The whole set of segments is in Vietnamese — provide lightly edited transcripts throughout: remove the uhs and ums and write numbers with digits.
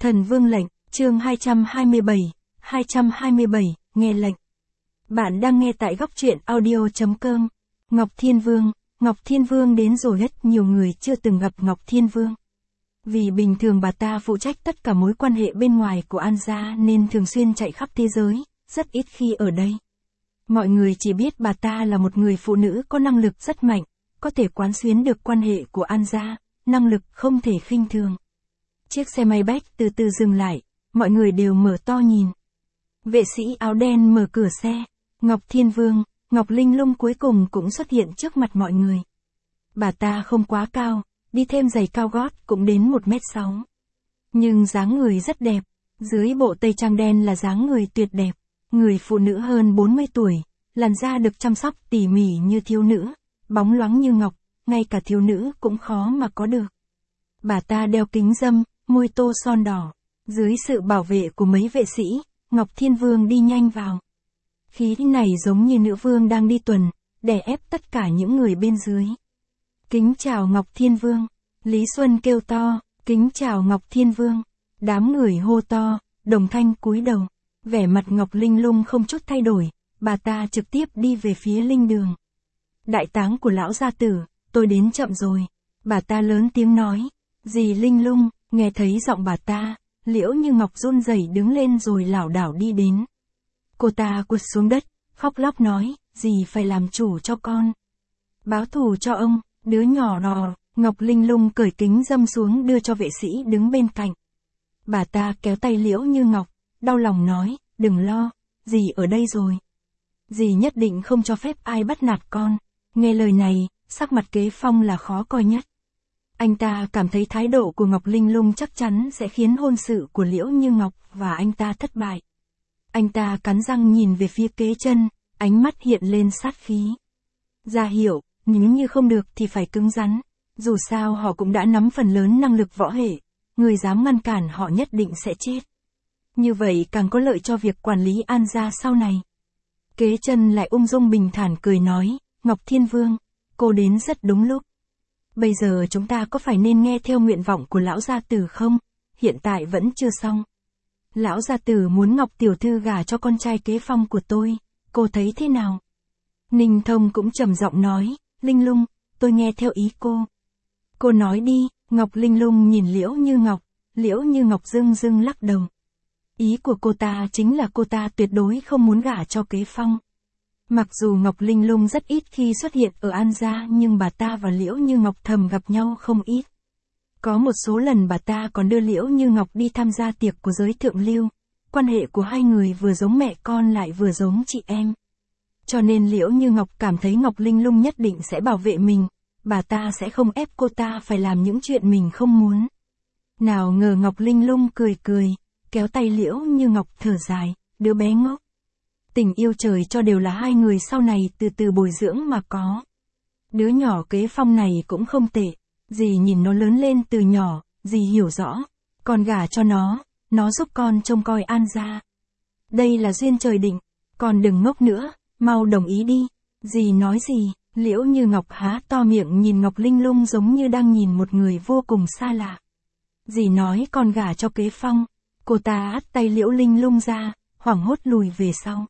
Thần Vương lệnh, chương 227, nghe lệnh. Bạn đang nghe tại góc truyện audio.com. Ngọc Thiên Vương đến rồi, rất nhiều người chưa từng gặp Ngọc Thiên Vương. Vì bình thường bà ta phụ trách tất cả mối quan hệ bên ngoài của An gia nên thường xuyên chạy khắp thế giới, rất ít khi ở đây. Mọi người chỉ biết bà ta là một người phụ nữ có năng lực rất mạnh, có thể quán xuyến được quan hệ của An gia, năng lực không thể khinh thường. Chiếc xe máy bách từ từ dừng lại, mọi người đều mở to nhìn. Vệ sĩ áo đen mở cửa xe, Ngọc Thiên Vương, Ngọc Linh Lung cuối cùng cũng xuất hiện trước mặt mọi người. Bà ta không quá cao, đi thêm giày cao gót cũng đến 1m6. Nhưng dáng người rất đẹp, dưới bộ tây trang đen là dáng người tuyệt đẹp, người phụ nữ hơn 40 tuổi, làn da được chăm sóc tỉ mỉ như thiếu nữ, bóng loáng như ngọc, ngay cả thiếu nữ cũng khó mà có được. Bà ta đeo kính râm, môi tô son đỏ, dưới sự bảo vệ của mấy vệ sĩ, Ngọc Thiên Vương đi nhanh vào. Khí này giống như nữ vương đang đi tuần, đè ép tất cả những người bên dưới. Kính chào Ngọc Thiên Vương, Lý Xuân kêu to, kính chào Ngọc Thiên Vương, đám người hô to, đồng thanh cúi đầu, vẻ mặt Ngọc Linh Lung không chút thay đổi, bà ta trực tiếp đi về phía linh đường. Đại táng của lão gia tử, tôi đến chậm rồi, bà ta lớn tiếng nói, dì Linh Lung, nghe thấy giọng bà ta, Liễu Như Ngọc run rẩy đứng lên rồi lảo đảo đi đến. Cô ta quỳ xuống đất, khóc lóc nói, dì phải làm chủ cho con. Báo thù cho ông, đứa nhỏ nọ. Ngọc Linh Lung cởi kính râm xuống đưa cho vệ sĩ đứng bên cạnh. Bà ta kéo tay Liễu Như Ngọc, đau lòng nói, đừng lo, dì ở đây rồi. Dì nhất định không cho phép ai bắt nạt con. Nghe lời này, sắc mặt Kế Phong là khó coi nhất. Anh ta cảm thấy thái độ của Ngọc Linh Lung chắc chắn sẽ khiến hôn sự của Liễu Như Ngọc và anh ta thất bại. Anh ta cắn răng nhìn về phía Kế Chân, ánh mắt hiện lên sát khí. Ra hiệu, nếu như không được thì phải cứng rắn. Dù sao họ cũng đã nắm phần lớn năng lực võ hệ, người dám ngăn cản họ nhất định sẽ chết. Như vậy càng có lợi cho việc quản lý An gia sau này. Kế Chân lại ung dung bình thản cười nói, Ngọc Thiên Vương, cô đến rất đúng lúc. Bây giờ chúng ta có phải nên nghe theo nguyện vọng của lão gia tử không? Hiện tại vẫn chưa xong. Lão gia tử muốn Ngọc tiểu thư gả cho con trai Kế Phong của tôi, cô thấy thế nào? Ninh Thông cũng trầm giọng nói, Linh Lung, tôi nghe theo ý cô. Cô nói đi, Ngọc Linh Lung nhìn Liễu Như Ngọc dưng dưng lắc đầu. Ý của cô ta chính là cô ta tuyệt đối không muốn gả cho Kế Phong. Mặc dù Ngọc Linh Lung rất ít khi xuất hiện ở An gia nhưng bà ta và Liễu Như Ngọc thầm gặp nhau không ít. Có một số lần bà ta còn đưa Liễu Như Ngọc đi tham gia tiệc của giới thượng lưu, quan hệ của hai người vừa giống mẹ con lại vừa giống chị em. Cho nên Liễu Như Ngọc cảm thấy Ngọc Linh Lung nhất định sẽ bảo vệ mình, bà ta sẽ không ép cô ta phải làm những chuyện mình không muốn. Nào ngờ Ngọc Linh Lung cười cười, kéo tay Liễu Như Ngọc thở dài, đứa bé ngốc. Tình yêu trời cho đều là hai người sau này từ từ bồi dưỡng mà có. Đứa nhỏ Kế Phong này cũng không tệ, dì nhìn nó lớn lên từ nhỏ, dì hiểu rõ, con gả cho nó giúp con trông coi An gia. Đây là duyên trời định, con đừng ngốc nữa, mau đồng ý đi. Dì nói gì? Liễu Như Ngọc há to miệng nhìn Ngọc Linh Lung giống như đang nhìn một người vô cùng xa lạ. Dì nói con gả cho Kế Phong. Cô ta ắt tay Liễu Linh Lung ra, hoảng hốt lùi về sau.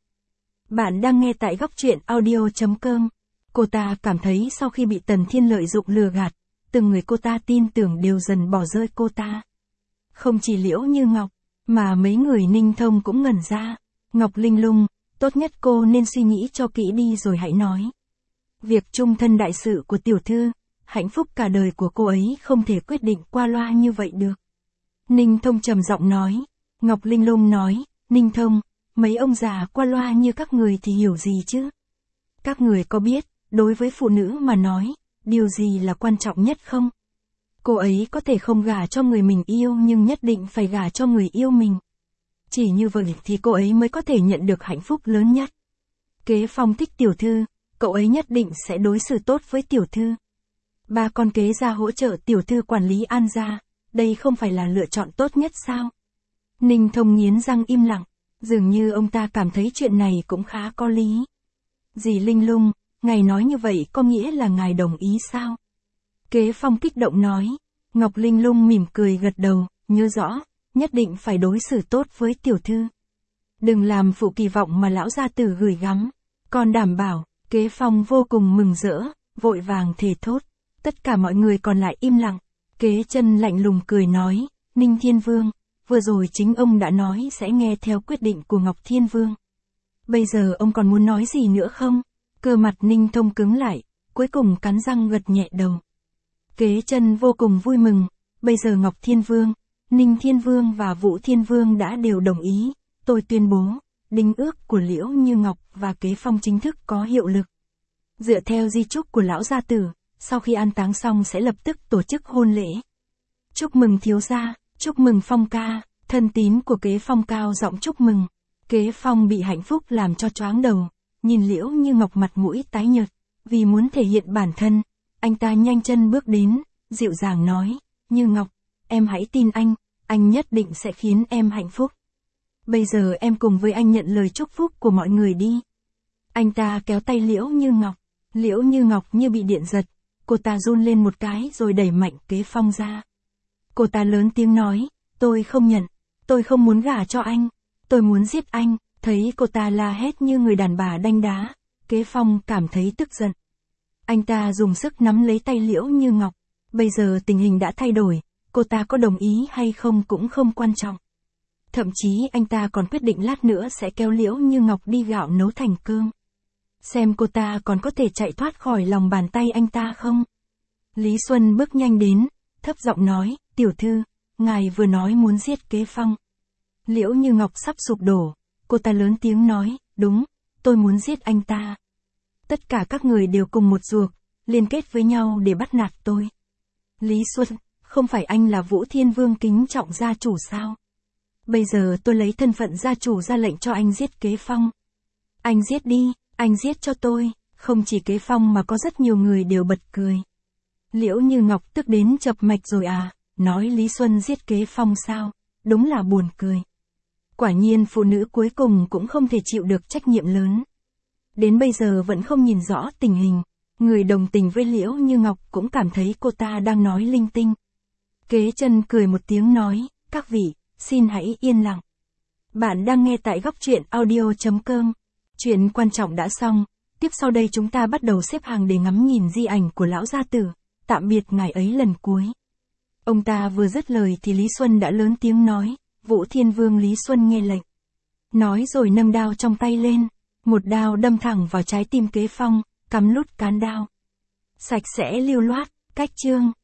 Bạn đang nghe tại góc truyện audio.com. Cô ta cảm thấy sau khi bị Tần Thiên lợi dụng lừa gạt, từng người cô ta tin tưởng đều dần bỏ rơi cô ta. Không chỉ Liễu Như Ngọc, mà mấy người Ninh Thông cũng ngẩn ra. Ngọc Linh Lung, tốt nhất cô nên suy nghĩ cho kỹ đi rồi hãy nói. Việc chung thân đại sự của tiểu thư, hạnh phúc cả đời của cô ấy không thể quyết định qua loa như vậy được. Ninh Thông trầm giọng nói. Ngọc Linh Lung nói, Ninh Thông, mấy ông già qua loa như các người thì hiểu gì chứ? Các người có biết, đối với phụ nữ mà nói, điều gì là quan trọng nhất không? Cô ấy có thể không gả cho người mình yêu nhưng nhất định phải gả cho người yêu mình. Chỉ như vậy thì cô ấy mới có thể nhận được hạnh phúc lớn nhất. Kế Phong thích tiểu thư, cậu ấy nhất định sẽ đối xử tốt với tiểu thư. Ba con Kế gia hỗ trợ tiểu thư quản lý An gia, đây không phải là lựa chọn tốt nhất sao? Ninh Thông nghiến răng im lặng, dường như ông ta cảm thấy chuyện này cũng khá có lý. Dì Linh Lung, ngài nói như vậy có nghĩa là ngài đồng ý sao? Kế Phong kích động nói. Ngọc Linh Lung mỉm cười gật đầu, nhớ rõ, nhất định phải đối xử tốt với tiểu thư. Đừng làm phụ kỳ vọng mà lão gia tử gửi gắm, còn đảm bảo. Kế Phong vô cùng mừng rỡ, vội vàng thề thốt. Tất cả mọi người còn lại im lặng. Kế Chân lạnh lùng cười nói, Ninh Thiên Vương, vừa rồi chính ông đã nói sẽ nghe theo quyết định của Ngọc Thiên Vương. Bây giờ ông còn muốn nói gì nữa không? Cơ mặt Ninh Thông cứng lại, cuối cùng cắn răng gật nhẹ đầu. Kế Chân vô cùng vui mừng, bây giờ Ngọc Thiên Vương, Ninh Thiên Vương và Vũ Thiên Vương đã đều đồng ý, tôi tuyên bố, đính ước của Liễu Như Ngọc và Kế Phong chính thức có hiệu lực. Dựa theo di chúc của lão gia tử, sau khi an táng xong sẽ lập tức tổ chức hôn lễ. Chúc mừng thiếu gia, chúc mừng Phong ca, thân tín của Kế Phong cao giọng chúc mừng. Kế Phong bị hạnh phúc làm cho choáng đầu, nhìn Liễu Như Ngọc mặt mũi tái nhợt, vì muốn thể hiện bản thân, anh ta nhanh chân bước đến, dịu dàng nói, Như Ngọc, em hãy tin anh nhất định sẽ khiến em hạnh phúc. Bây giờ em cùng với anh nhận lời chúc phúc của mọi người đi. Anh ta kéo tay Liễu Như Ngọc, Liễu Như Ngọc như bị điện giật, cô ta run lên một cái rồi đẩy mạnh Kế Phong ra. Cô ta lớn tiếng nói, tôi không nhận, tôi không muốn gả cho anh, tôi muốn giết anh. Thấy cô ta la hét như người đàn bà đanh đá, Kế Phong cảm thấy tức giận. Anh ta dùng sức nắm lấy tay Liễu Như Ngọc, bây giờ tình hình đã thay đổi, cô ta có đồng ý hay không cũng không quan trọng. Thậm chí anh ta còn quyết định lát nữa sẽ kéo Liễu Như Ngọc đi gạo nấu thành cơm. Xem cô ta còn có thể chạy thoát khỏi lòng bàn tay anh ta không? Lý Xuân bước nhanh đến, thấp giọng nói, tiểu thư, ngài vừa nói muốn giết Kế Phong. Liễu Như Ngọc sắp sụp đổ, cô ta lớn tiếng nói, đúng, tôi muốn giết anh ta. Tất cả các người đều cùng một ruột, liên kết với nhau để bắt nạt tôi. Lý Xuân, không phải anh là Vũ Thiên Vương kính trọng gia chủ sao? Bây giờ tôi lấy thân phận gia chủ ra lệnh cho anh giết Kế Phong. Anh giết đi, anh giết cho tôi. Không chỉ Kế Phong mà có rất nhiều người đều bật cười. Liễu Như Ngọc tức đến chập mạch rồi à, nói Lý Xuân giết Kế Phong sao, đúng là buồn cười. Quả nhiên phụ nữ cuối cùng cũng không thể chịu được trách nhiệm lớn. Đến bây giờ vẫn không nhìn rõ tình hình, người đồng tình với Liễu Như Ngọc cũng cảm thấy cô ta đang nói linh tinh. Kế Chân cười một tiếng nói, các vị, xin hãy yên lặng. Bạn đang nghe tại góc truyện audio.com. Chuyện quan trọng đã xong, tiếp sau đây chúng ta bắt đầu xếp hàng để ngắm nhìn di ảnh của lão gia tử, tạm biệt ngài ấy lần cuối. Ông ta vừa dứt lời thì Lý Xuân đã lớn tiếng nói, Vũ Thiên Vương Lý Xuân nghe lệnh. Nói rồi nâng đao trong tay lên, một đao đâm thẳng vào trái tim Kế Phong, cắm lút cán đao. Sạch sẽ lưu loát, cách chương.